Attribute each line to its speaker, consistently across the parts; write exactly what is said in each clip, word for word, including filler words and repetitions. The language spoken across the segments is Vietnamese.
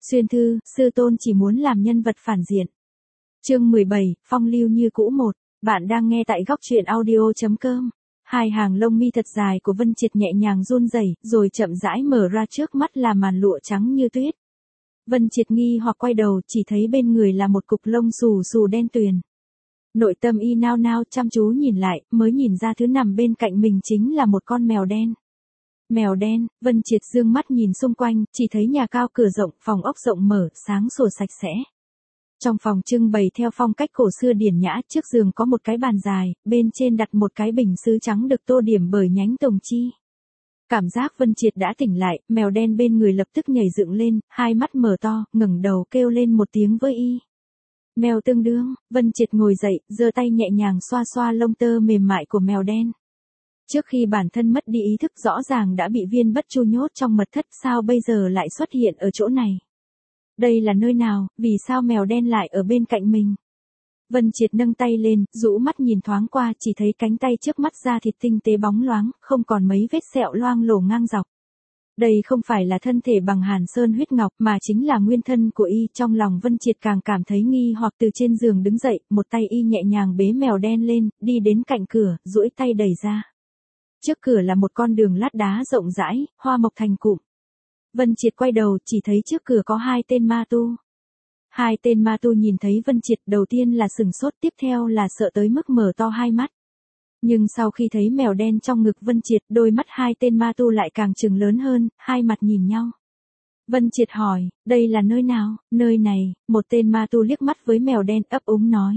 Speaker 1: Xuyên thư, sư tôn chỉ muốn làm nhân vật phản diện. Chương mười bảy, phong lưu như cũ một. Bạn đang nghe tại góc truyện audio chấm com. Hai hàng lông mi thật dài của Vân Triệt nhẹ nhàng run rẩy, rồi chậm rãi mở ra, trước mắt là màn lụa trắng như tuyết. Vân Triệt nghi hoặc quay đầu, chỉ thấy bên người là một cục lông xù xù đen tuyền. Nội tâm y nao nao chăm chú nhìn lại, mới nhìn ra thứ nằm bên cạnh mình chính là một con mèo đen. Mèo đen. Vân Triệt dương mắt nhìn xung quanh, chỉ thấy nhà cao cửa rộng, phòng ốc rộng mở, sáng sủa sạch sẽ. Trong phòng trưng bày theo phong cách cổ xưa điển nhã, trước giường có một cái bàn dài, bên trên đặt một cái bình sứ trắng được tô điểm bởi nhánh tùng chi. Cảm giác Vân Triệt đã tỉnh lại, mèo đen bên người lập tức nhảy dựng lên, hai mắt mở to, ngẩng đầu kêu lên một tiếng với y. Mèo tương đương. Vân Triệt ngồi dậy, giơ tay nhẹ nhàng xoa xoa lông tơ mềm mại của mèo đen. Trước khi bản thân mất đi ý thức, rõ ràng đã bị Viên Bất Chu nhốt trong mật thất, sao bây giờ lại xuất hiện ở chỗ này? Đây là nơi nào, vì sao mèo đen lại ở bên cạnh mình? Vân Triệt nâng tay lên, rũ mắt nhìn thoáng qua, chỉ thấy cánh tay trước mắt da thịt tinh tế bóng loáng, không còn mấy vết sẹo loang lổ ngang dọc. Đây không phải là thân thể bằng hàn sơn huyết ngọc, mà chính là nguyên thân của y. Trong lòng Vân Triệt càng cảm thấy nghi hoặc, từ trên giường đứng dậy, một tay y nhẹ nhàng bế mèo đen lên, đi đến cạnh cửa, duỗi tay đẩy ra. Trước cửa là một con đường lát đá rộng rãi, hoa mộc thành cụm. Vân Triệt quay đầu, chỉ thấy trước cửa có hai tên ma tu. Hai tên ma tu nhìn thấy Vân Triệt, đầu tiên là sửng sốt, tiếp theo là sợ tới mức mở to hai mắt. Nhưng sau khi thấy mèo đen trong ngực Vân Triệt, đôi mắt hai tên ma tu lại càng trừng lớn hơn, hai mặt nhìn nhau. Vân Triệt hỏi, đây là nơi nào? Nơi này. Một tên ma tu liếc mắt với mèo đen, ấp úng nói.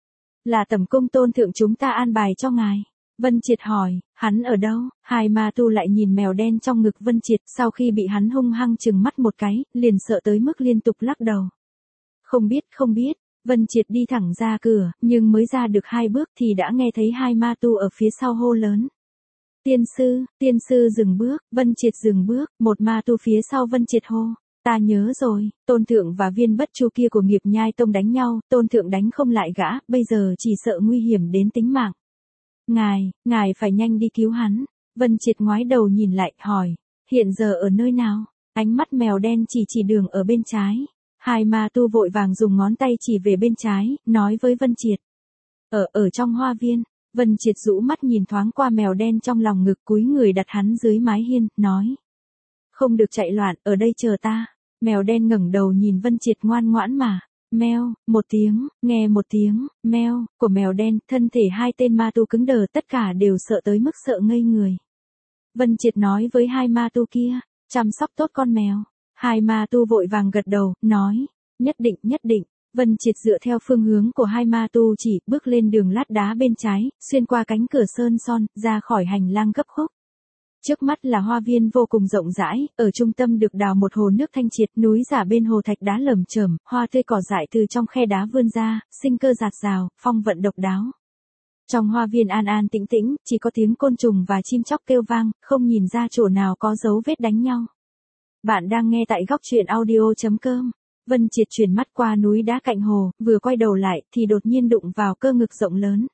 Speaker 1: Là Tẩm Cung tôn thượng chúng ta an bài cho ngài. Vân Triệt hỏi, hắn ở đâu? Hai ma tu lại nhìn mèo đen trong ngực Vân Triệt, sau khi bị hắn hung hăng trừng mắt một cái, liền sợ tới mức liên tục lắc đầu. Không biết, không biết. Vân Triệt đi thẳng ra cửa, nhưng mới ra được hai bước thì đã nghe thấy hai ma tu ở phía sau hô lớn. Tiên sư, tiên sư dừng bước. Vân Triệt dừng bước, một ma tu phía sau Vân Triệt hô. Ta nhớ rồi, tôn thượng và Viên Bất Chu kia của Nghiệp Nhai Tông đánh nhau, tôn thượng đánh không lại gã, bây giờ chỉ sợ nguy hiểm đến tính mạng. Ngài, ngài phải nhanh đi cứu hắn. Vân Triệt ngoái đầu nhìn lại, hỏi, hiện giờ ở nơi nào? Ánh mắt mèo đen chỉ chỉ đường ở bên trái. Hai ma tu vội vàng dùng ngón tay chỉ về bên trái, nói với Vân Triệt. Ở, ở trong hoa viên. Vân Triệt rũ mắt nhìn thoáng qua mèo đen trong lòng ngực, cúi người đặt hắn dưới mái hiên, nói. Không được chạy loạn, ở đây chờ ta. Mèo đen ngẩng đầu nhìn Vân Triệt ngoan ngoãn mà. Meo, một tiếng, nghe một tiếng, meo, của mèo đen, thân thể hai tên ma tu cứng đờ, tất cả đều sợ tới mức sợ ngây người. Vân Triệt nói với hai ma tu kia, chăm sóc tốt con mèo. Hai ma tu vội vàng gật đầu, nói, nhất định, nhất định. Vân Triệt dựa theo phương hướng của hai ma tu chỉ, bước lên đường lát đá bên trái, xuyên qua cánh cửa sơn son, ra khỏi hành lang gấp khúc. Trước mắt là hoa viên vô cùng rộng rãi, ở trung tâm được đào một hồ nước thanh triệt, núi giả bên hồ thạch đá lởm chởm, hoa tươi cỏ dại từ trong khe đá vươn ra, sinh cơ rạt rào, phong vận độc đáo. Trong hoa viên an an tĩnh tĩnh, chỉ có tiếng côn trùng và chim chóc kêu vang, không nhìn ra chỗ nào có dấu vết đánh nhau. Bạn đang nghe tại góc truyện audio chấm com. Vân Triệt chuyển mắt qua núi đá cạnh hồ, vừa quay đầu lại thì đột nhiên đụng vào cơ ngực rộng lớn.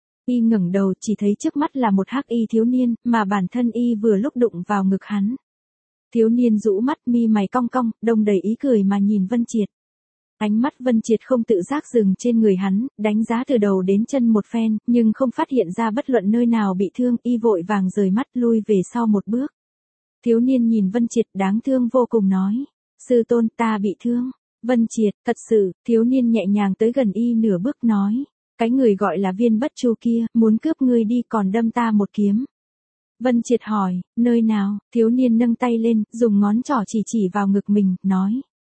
Speaker 1: Y ngẩng đầu, chỉ thấy trước mắt là một hắc y thiếu niên, mà bản thân y vừa lúc đụng vào ngực hắn. Thiếu niên rũ mắt, mi mày cong cong, đông đầy ý cười mà nhìn Vân Triệt. Ánh mắt Vân Triệt không tự giác dừng trên người hắn, đánh giá từ đầu đến chân một phen, nhưng không phát hiện ra bất luận nơi nào bị thương, y vội vàng rời mắt lui về sau một bước. Thiếu niên nhìn Vân Triệt đáng thương vô cùng nói, sư tôn, ta bị thương. Vân Triệt, thật sự. Thiếu niên nhẹ nhàng tới gần y nửa bước nói, cái người gọi là Viên Bất Chu kia, muốn cướp ngươi đi còn đâm ta một kiếm. Vân Triệt hỏi, nơi nào? Thiếu niên nâng tay lên, dùng ngón trỏ chỉ chỉ vào ngực mình, nói.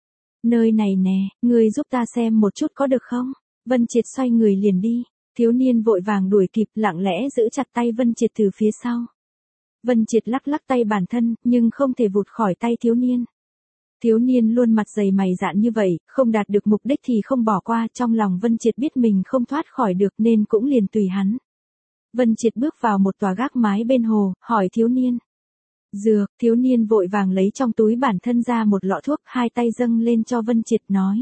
Speaker 1: Nơi này nè, ngươi giúp ta xem một chút có được không? Vân Triệt xoay người liền đi. Thiếu niên vội vàng đuổi kịp, lặng lẽ giữ chặt tay Vân Triệt từ phía sau. Vân Triệt lắc lắc tay bản thân, nhưng không thể vụt khỏi tay thiếu niên. Thiếu niên luôn mặt dày mày dạn như vậy, không đạt được mục đích thì không bỏ qua, trong lòng Vân Triệt biết mình không thoát khỏi được nên cũng liền tùy hắn. Vân Triệt bước vào một tòa gác mái bên hồ, hỏi thiếu niên. Dược. Thiếu niên vội vàng lấy trong túi bản thân ra một lọ thuốc, hai tay dâng lên cho Vân Triệt nói.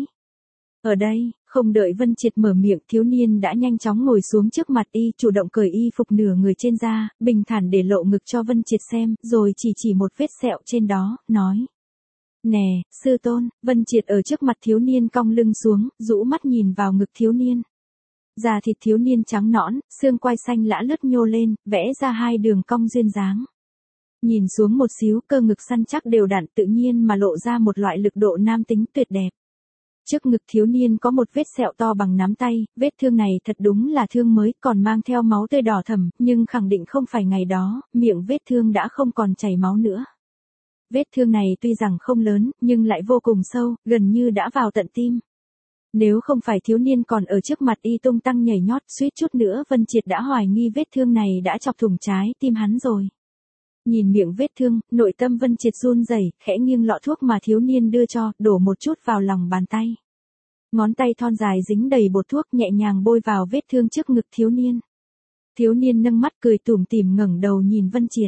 Speaker 1: Ở đây. Không đợi Vân Triệt mở miệng, thiếu niên đã nhanh chóng ngồi xuống trước mặt y, chủ động cởi y phục nửa người trên ra, bình thản để lộ ngực cho Vân Triệt xem, rồi chỉ chỉ một vết sẹo trên đó, nói. Nè, sư tôn, Vân Triệt ở trước mặt thiếu niên cong lưng xuống, rũ mắt nhìn vào ngực thiếu niên. Da thịt thiếu niên trắng nõn, xương quai xanh lã lướt nhô lên, vẽ ra hai đường cong duyên dáng. Nhìn xuống một xíu, cơ ngực săn chắc đều đặn tự nhiên mà lộ ra một loại lực độ nam tính tuyệt đẹp. Trước ngực thiếu niên có một vết sẹo to bằng nắm tay, vết thương này thật đúng là thương mới, còn mang theo máu tươi đỏ thẫm, nhưng khẳng định không phải ngày đó, miệng vết thương đã không còn chảy máu nữa. Vết thương này tuy rằng không lớn, nhưng lại vô cùng sâu, gần như đã vào tận tim. Nếu không phải thiếu niên còn ở trước mặt y tung tăng nhảy nhót, suýt chút nữa Vân Triệt đã hoài nghi vết thương này đã chọc thủng trái tim hắn rồi. Nhìn miệng vết thương, nội tâm Vân Triệt run rẩy, khẽ nghiêng lọ thuốc mà thiếu niên đưa cho, đổ một chút vào lòng bàn tay. Ngón tay thon dài dính đầy bột thuốc nhẹ nhàng bôi vào vết thương trước ngực thiếu niên. Thiếu niên nâng mắt cười tủm tỉm ngẩng đầu nhìn Vân Triệt.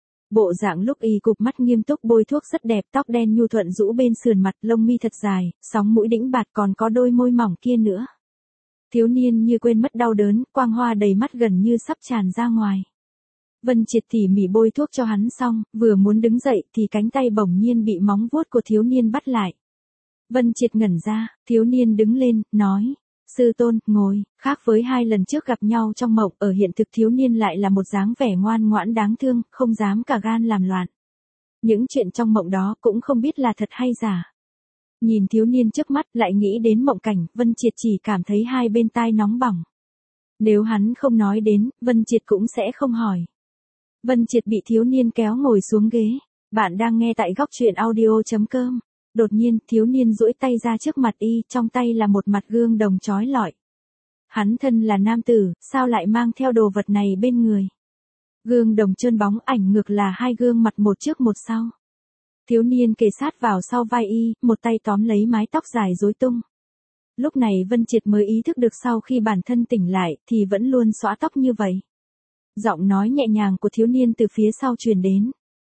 Speaker 1: Bộ dạng lúc y cụp mắt nghiêm túc bôi thuốc rất đẹp, tóc đen nhu thuận rũ bên sườn mặt, lông mi thật dài, sóng mũi đĩnh bạt còn có đôi môi mỏng kia nữa. Thiếu niên như quên mất đau đớn, quang hoa đầy mắt gần như sắp tràn ra ngoài. Vân Triệt tỉ mỉ bôi thuốc cho hắn xong, vừa muốn đứng dậy thì cánh tay bỗng nhiên bị móng vuốt của thiếu niên bắt lại. Vân Triệt ngẩn ra, thiếu niên đứng lên, nói, sư tôn, ngồi, khác với hai lần trước gặp nhau trong mộng, ở hiện thực thiếu niên lại là một dáng vẻ ngoan ngoãn đáng thương, không dám cả gan làm loạn. Những chuyện trong mộng đó cũng không biết là thật hay giả. Nhìn thiếu niên trước mắt lại nghĩ đến mộng cảnh, Vân Triệt chỉ cảm thấy hai bên tai nóng bỏng. Nếu hắn không nói đến, Vân Triệt cũng sẽ không hỏi. Vân Triệt bị thiếu niên kéo ngồi xuống ghế. Bạn đang nghe tại góc truyện audio chấm com. Đột nhiên, thiếu niên duỗi tay ra trước mặt y, trong tay là một mặt gương đồng chói lọi. Hắn thân là nam tử, sao lại mang theo đồ vật này bên người? Gương đồng trơn bóng, ảnh ngược là hai gương mặt một trước một sau. Thiếu niên kề sát vào sau vai y, một tay tóm lấy mái tóc dài rối tung. Lúc này Vân Triệt mới ý thức được sau khi bản thân tỉnh lại, thì vẫn luôn xõa tóc như vậy. Giọng nói nhẹ nhàng của thiếu niên từ phía sau truyền đến.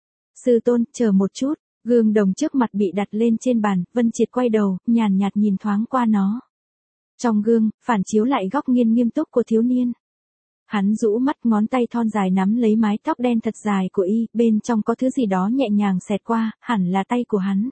Speaker 1: Sư tôn, chờ một chút. Gương đồng trước mặt bị đặt lên trên bàn, Vân Triệt quay đầu, nhàn nhạt nhìn thoáng qua nó. Trong gương, phản chiếu lại góc nghiêng nghiêm túc của thiếu niên. Hắn rũ mắt, ngón tay thon dài nắm lấy mái tóc đen thật dài của y, bên trong có thứ gì đó nhẹ nhàng xẹt qua, hẳn là tay của hắn.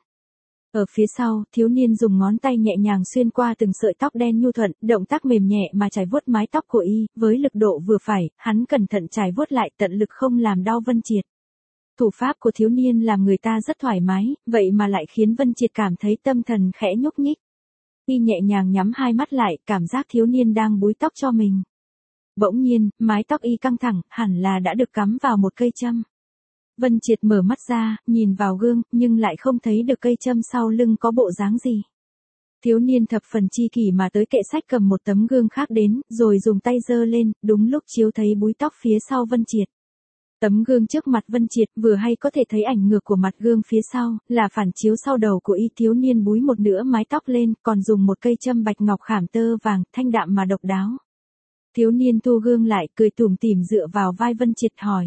Speaker 1: Ở phía sau, thiếu niên dùng ngón tay nhẹ nhàng xuyên qua từng sợi tóc đen nhu thuận, động tác mềm nhẹ mà chải vuốt mái tóc của y, với lực độ vừa phải, hắn cẩn thận chải vuốt lại, tận lực không làm đau Vân Triệt. Thủ pháp của thiếu niên làm người ta rất thoải mái, vậy mà lại khiến Vân Triệt cảm thấy tâm thần khẽ nhúc nhích. Y nhẹ nhàng nhắm hai mắt lại, cảm giác thiếu niên đang búi tóc cho mình. Bỗng nhiên, mái tóc y căng thẳng, hẳn là đã được cắm vào một cây châm. Vân Triệt mở mắt ra, nhìn vào gương, nhưng lại không thấy được cây châm sau lưng có bộ dáng gì. Thiếu niên thập phần chi kỷ mà tới kệ sách cầm một tấm gương khác đến, rồi dùng tay giơ lên, đúng lúc chiếu thấy búi tóc phía sau Vân Triệt. Tấm gương trước mặt Vân Triệt vừa hay có thể thấy ảnh ngược của mặt gương phía sau, là phản chiếu sau đầu của y. Thiếu niên búi một nửa mái tóc lên, còn dùng một cây châm bạch ngọc khảm tơ vàng, thanh đạm mà độc đáo. Thiếu niên thu gương lại, cười tủm tỉm dựa vào vai Vân Triệt hỏi.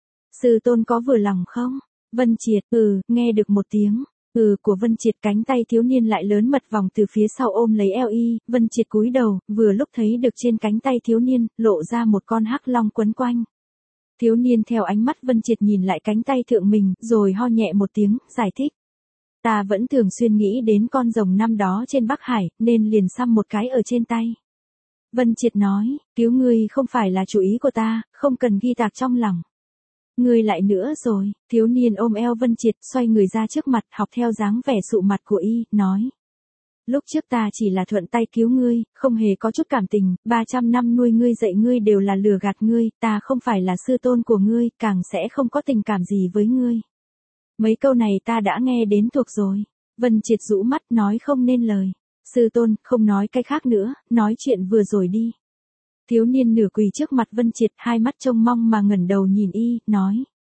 Speaker 1: Sư tôn có vừa lòng không? Vân Triệt, ừ, nghe được một tiếng, ừ của Vân Triệt. Cánh tay thiếu niên lại lớn mật vòng từ phía sau ôm lấy eo y, Vân Triệt cúi đầu, vừa lúc thấy được trên cánh tay thiếu niên, lộ ra một con hắc long quấn quanh. Thiếu niên theo ánh mắt Vân Triệt nhìn lại cánh tay thượng mình, rồi ho nhẹ một tiếng, giải thích. Ta vẫn thường xuyên nghĩ đến con rồng năm đó trên Bắc Hải, nên liền xăm một cái ở trên tay. Vân Triệt nói, cứu ngươi không phải là chủ ý của ta, không cần ghi tạc trong lòng. Ngươi lại nữa rồi, thiếu niên ôm eo Vân Triệt, xoay người ra trước mặt, học theo dáng vẻ sụ mặt của y, nói. Lúc trước ta chỉ là thuận tay cứu ngươi, không hề có chút cảm tình, ba trăm năm nuôi ngươi dạy ngươi đều là lừa gạt ngươi, ta không phải là sư tôn của ngươi, càng sẽ không có tình cảm gì với ngươi. Mấy câu này ta đã nghe đến thuộc rồi. Vân Triệt rũ mắt nói không nên lời. Sư tôn, không nói cái khác nữa, nói chuyện vừa rồi đi. Thiếu niên nửa quỳ trước mặt Vân Triệt, hai mắt trông mong mà ngẩng đầu nhìn y, nói.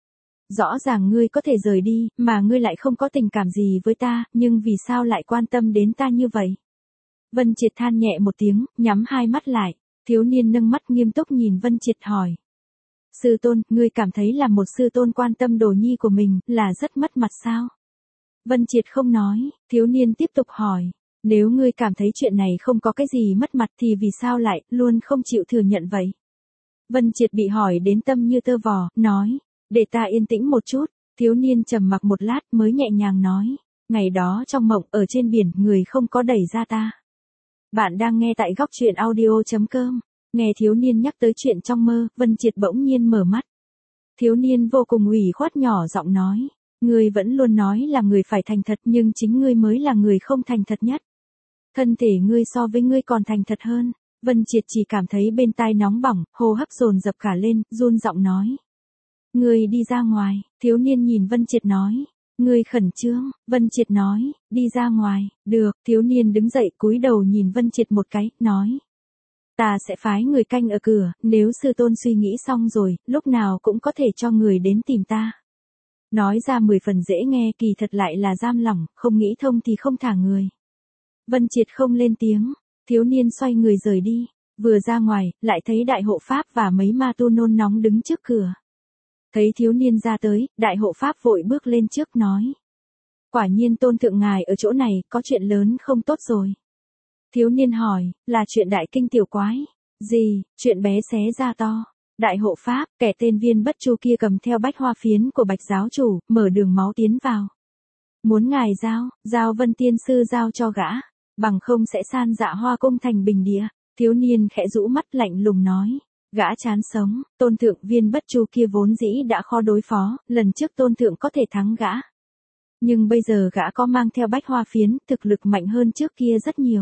Speaker 1: Rõ ràng ngươi có thể rời đi, mà ngươi lại không có tình cảm gì với ta, nhưng vì sao lại quan tâm đến ta như vậy? Vân Triệt than nhẹ một tiếng, nhắm hai mắt lại. Thiếu niên nâng mắt nghiêm túc nhìn Vân Triệt hỏi. Sư tôn, ngươi cảm thấy là một sư tôn quan tâm đồ nhi của mình, là rất mất mặt sao? Vân Triệt không nói, thiếu niên tiếp tục hỏi. Nếu ngươi cảm thấy chuyện này không có cái gì mất mặt thì vì sao lại, luôn không chịu thừa nhận vậy? Vân Triệt bị hỏi đến tâm như tơ vò, nói. Để ta yên tĩnh một chút. Thiếu niên trầm mặc một lát mới nhẹ nhàng nói. Ngày đó trong mộng ở trên biển, người không có đẩy ra ta. Bạn đang nghe tại góc truyện audio.com. Nghe thiếu niên nhắc tới chuyện trong mơ, Vân Triệt bỗng nhiên mở mắt. Thiếu niên vô cùng ủy khuất nhỏ giọng nói. Ngươi vẫn luôn nói là người phải thành thật, nhưng chính ngươi mới là người không thành thật nhất. Thân thể ngươi so với ngươi còn thành thật hơn. Vân Triệt chỉ cảm thấy bên tai nóng bỏng, hô hấp dồn dập cả lên, run giọng nói. Ngươi đi ra ngoài. Thiếu niên nhìn Vân Triệt nói. Ngươi khẩn trương. Vân Triệt nói, đi ra ngoài. Được. Thiếu niên đứng dậy cúi đầu nhìn Vân Triệt một cái, nói. Ta sẽ phái người canh ở cửa, nếu sư tôn suy nghĩ xong rồi, lúc nào cũng có thể cho người đến tìm ta. Nói ra mười phần dễ nghe, kỳ thật lại là giam lỏng, không nghĩ thông thì không thả người. Vân Triệt không lên tiếng, thiếu niên xoay người rời đi, vừa ra ngoài, lại thấy đại hộ pháp và mấy ma tu nôn nóng đứng trước cửa. Thấy thiếu niên ra tới, đại hộ pháp vội bước lên trước nói. Quả nhiên tôn thượng ngài ở chỗ này, có chuyện lớn không tốt rồi. Thiếu niên hỏi, là chuyện đại kinh tiểu quái. Gì, chuyện bé xé ra to. Đại hộ pháp, kẻ tên Viên Bất Chu kia cầm theo bách hoa phiến của Bạch giáo chủ, mở đường máu tiến vào. Muốn ngài giao, giao Vân tiên sư giao cho gã, bằng không sẽ san dạ Hoa cung thành bình địa. Thiếu niên khẽ rũ mắt lạnh lùng nói, gã chán sống, tôn thượng Viên Bất Chu kia vốn dĩ đã khó đối phó, lần trước tôn thượng có thể thắng gã. Nhưng bây giờ gã có mang theo bách hoa phiến, thực lực mạnh hơn trước kia rất nhiều.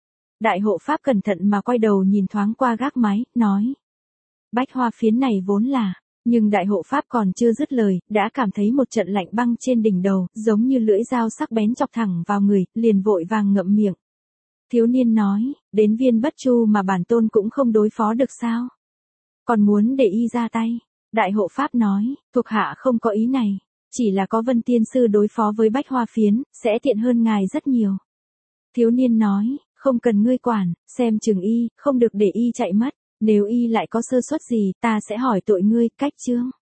Speaker 1: Đại hộ pháp cẩn thận mà quay đầu nhìn thoáng qua gác mái, nói. Bách hoa phiến này vốn là, nhưng đại hộ pháp còn chưa dứt lời, đã cảm thấy một trận lạnh băng trên đỉnh đầu, giống như lưỡi dao sắc bén chọc thẳng vào người, liền vội vàng ngậm miệng. Thiếu niên nói, đến Viên Bất Chu mà bản tôn cũng không đối phó được sao? Còn muốn để y ra tay. Đại hộ pháp nói, thuộc hạ không có ý này, chỉ là có Vân tiên sư đối phó với bách hoa phiến, sẽ tiện hơn ngài rất nhiều. Thiếu niên nói, không cần ngươi quản, xem chừng y, không được để y chạy mất, nếu y lại có sơ suất gì, ta sẽ hỏi tội ngươi, cách chương.